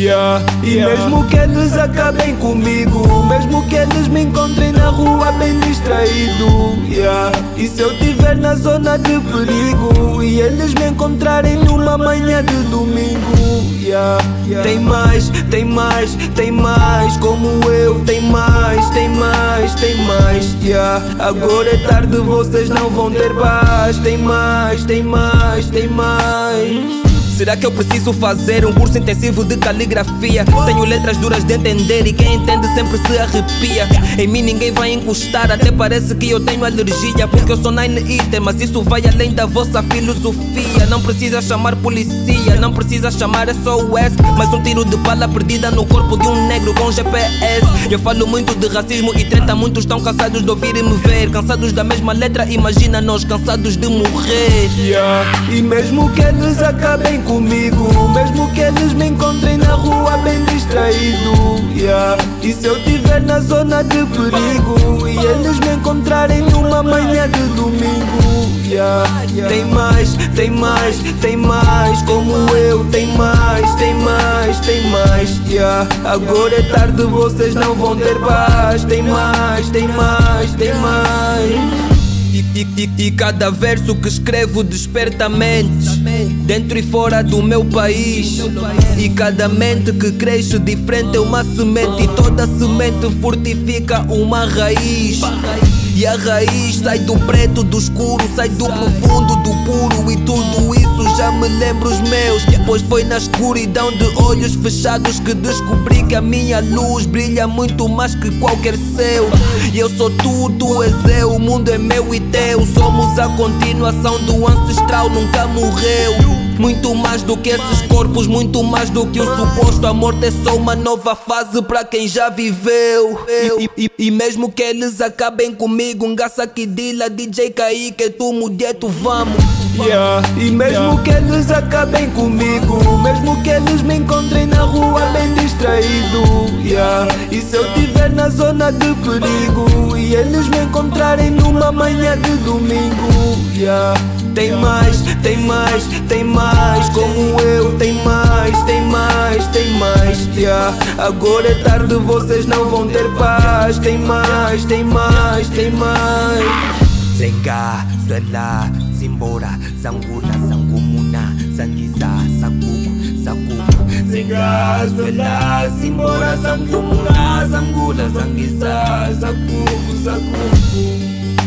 E mesmo que eles acabem comigo, mesmo que eles me encontrem na rua bem distraído, e se eu tiver na zona de perigo e eles me encontrarem numa manhã de domingo, tem mais, tem mais, tem mais como eu, tem mais, tem mais, tem mais, agora é tarde, vocês não vão ter paz. Tem mais, tem mais, tem mais. Será que eu preciso fazer um curso intensivo de caligrafia? Tenho letras duras de entender e quem entende sempre se arrepia. Em mim ninguém vai encostar, até parece que eu tenho alergia, porque eu sou 9-eater, mas isso vai além da vossa filosofia. Não precisa chamar polícia, não precisa chamar SOS, mas um tiro de bala perdida no corpo de um negro com GPS. Eu falo muito de racismo e treta, muitos estão cansados de ouvir e me ver, cansados da mesma letra, imagina nós cansados de morrer. E mesmo que eles acabem comigo, mesmo que eles me encontrem na rua bem distraído, e se eu tiver na zona de perigo e eles me encontrarem numa manhã de domingo, tem mais, tem mais, tem mais como eu, tem mais, tem mais, tem mais, agora é tarde, vocês não vão ter paz. Tem mais, tem mais, tem mais. E cada verso que escrevo desperta mentes dentro e fora do meu país. E cada mente que cresce diferente é uma semente, e toda semente fortifica uma raiz. E a raiz sai do preto, do escuro, sai do profundo, do puro. E tudo isso já me lembra os meus, pois foi na escuridão de olhos fechados que descobri que a minha luz brilha muito mais que qualquer céu. E eu sou tu és eu, o mundo é meu e teu. Somos a continuação do ancestral, nunca morreu. Muito mais do que esses corpos, muito mais do que o suposto. A morte é só uma nova fase para quem já viveu. E mesmo que eles acabem comigo, Ngassa Kidila, DJ Kaique, tu Mudieto, vamos. E mesmo que eles acabem comigo, mesmo que eles me encontrem na rua bem distraído, e se eu tiver na zona de perigo e eles me encontrarem numa manhã de domingo, tem mais, tem mais, tem mais como eu, tem mais, tem mais, tem mais, agora é tarde, vocês não vão ter paz. Tem mais, tem mais, tem mais. Zenga, Zwela, Zimbora, Zangula, Zangumuna, Zangiza, Sakuku, Sakuku. Zenga, Zwela, Zimbora, Zangumuna, Zangula, Zangiza, Sakuku, Sakuku.